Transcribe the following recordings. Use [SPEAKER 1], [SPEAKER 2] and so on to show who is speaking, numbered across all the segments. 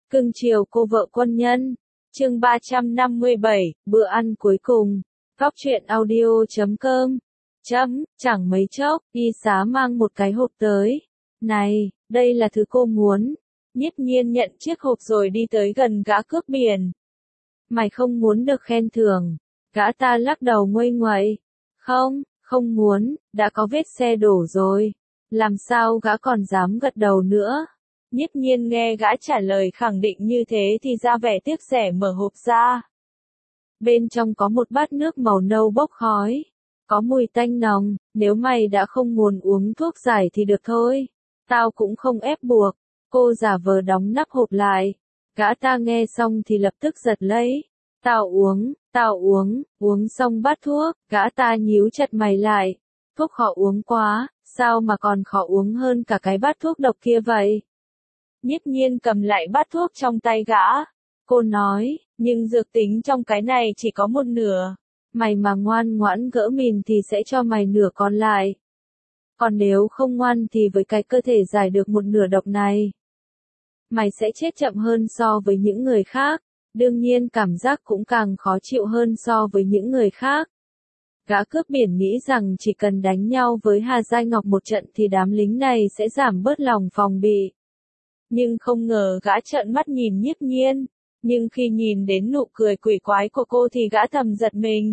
[SPEAKER 1] Cưng chiều cô vợ quân nhân. Chương 357, bữa ăn cuối cùng. Góc truyện audio.com. Chẳng mấy chốc, y xá mang một cái hộp tới. Này, đây là thứ cô muốn. Nhiếp nhiên nhận chiếc hộp rồi đi tới gần gã cướp biển. Mày không muốn được khen thưởng. Gã ta lắc đầu nguây nguậy. Không muốn, đã có vết xe đổ rồi. Làm sao gã còn dám gật đầu nữa. Nhiếp nhiên nghe gã trả lời khẳng định như thế thì ra vẻ tiếc rẻ mở hộp ra. Bên trong có một bát nước màu nâu bốc khói. Có mùi tanh nồng, nếu mày đã không muốn uống thuốc giải thì được thôi. Tao cũng không ép buộc. Cô giả vờ đóng nắp hộp lại. Gã ta nghe xong thì lập tức giật lấy. Tao uống xong bát thuốc, gã ta nhíu chặt mày lại. Thuốc khó uống quá, sao mà còn khó uống hơn cả cái bát thuốc độc kia vậy? Nhiếp nhiên cầm lại bát thuốc trong tay gã. Cô nói, nhưng dược tính trong cái này chỉ có một nửa. Mày mà ngoan ngoãn gỡ mìn thì sẽ cho mày nửa còn lại. Còn nếu không ngoan thì với cái cơ thể giải được một nửa độc này, mày sẽ chết chậm hơn so với những người khác. Đương nhiên cảm giác cũng càng khó chịu hơn so với những người khác. Gã cướp biển nghĩ rằng chỉ cần đánh nhau với Hà Giai Ngọc một trận thì đám lính này sẽ giảm bớt lòng phòng bị. Nhưng không ngờ gã trợn mắt nhìn Nhiếp nhiên. Nhưng khi nhìn đến nụ cười quỷ quái của cô thì gã thầm giật mình.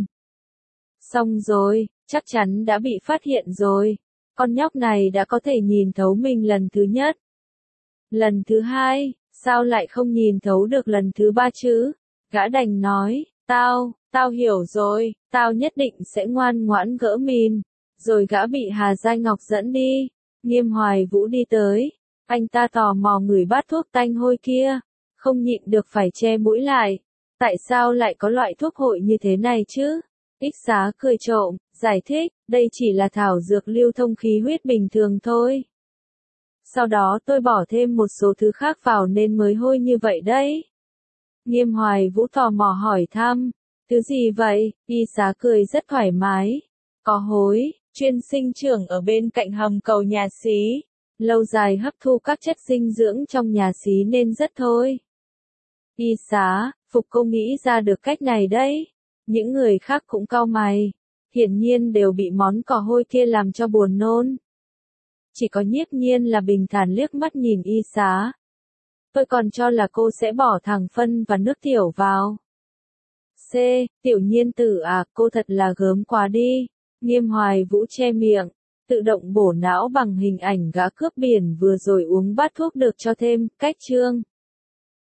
[SPEAKER 1] Xong rồi, chắc chắn đã bị phát hiện rồi. Con nhóc này đã có thể nhìn thấu mình lần thứ nhất. Lần thứ hai, sao lại không nhìn thấu được lần thứ ba chứ? Gã đành nói, tao hiểu rồi, tao nhất định sẽ ngoan ngoãn gỡ mìn. Rồi gã bị Hà Giai Ngọc dẫn đi. Nghiêm Hoài Vũ đi tới. Anh ta tò mò ngửi bát thuốc tanh hôi kia. Không nhịn được phải che mũi lại. Tại sao lại có loại thuốc hội như thế này chứ? Ích Xá cười trộm, giải thích, đây chỉ là thảo dược lưu thông khí huyết bình thường thôi. Sau đó tôi bỏ thêm một số thứ khác vào nên mới hôi như vậy đấy. Nghiêm Hoài Vũ tò mò hỏi thăm, thứ gì vậy? Y Xá cười rất thoải mái. Có hối, chuyên sinh trưởng ở bên cạnh hầm cầu nhà xí. Lâu dài hấp thu các chất dinh dưỡng trong nhà xí nên rất thôi. Y Xá, Phục cô nghĩ ra được cách này đấy. Những người khác cũng cau mày. Hiển nhiên đều bị món cỏ hôi kia làm cho buồn nôn. Chỉ có Nhiếp nhiên là bình thản liếc mắt nhìn Y Xá. Tôi còn cho là cô sẽ bỏ thẳng phân và nước tiểu vào. Tiểu nhiên tử à, cô thật là gớm quá đi. Nghiêm Hoài Vũ che miệng. Tự động bổ não bằng hình ảnh gã cướp biển vừa rồi uống bát thuốc được cho thêm, cách chương.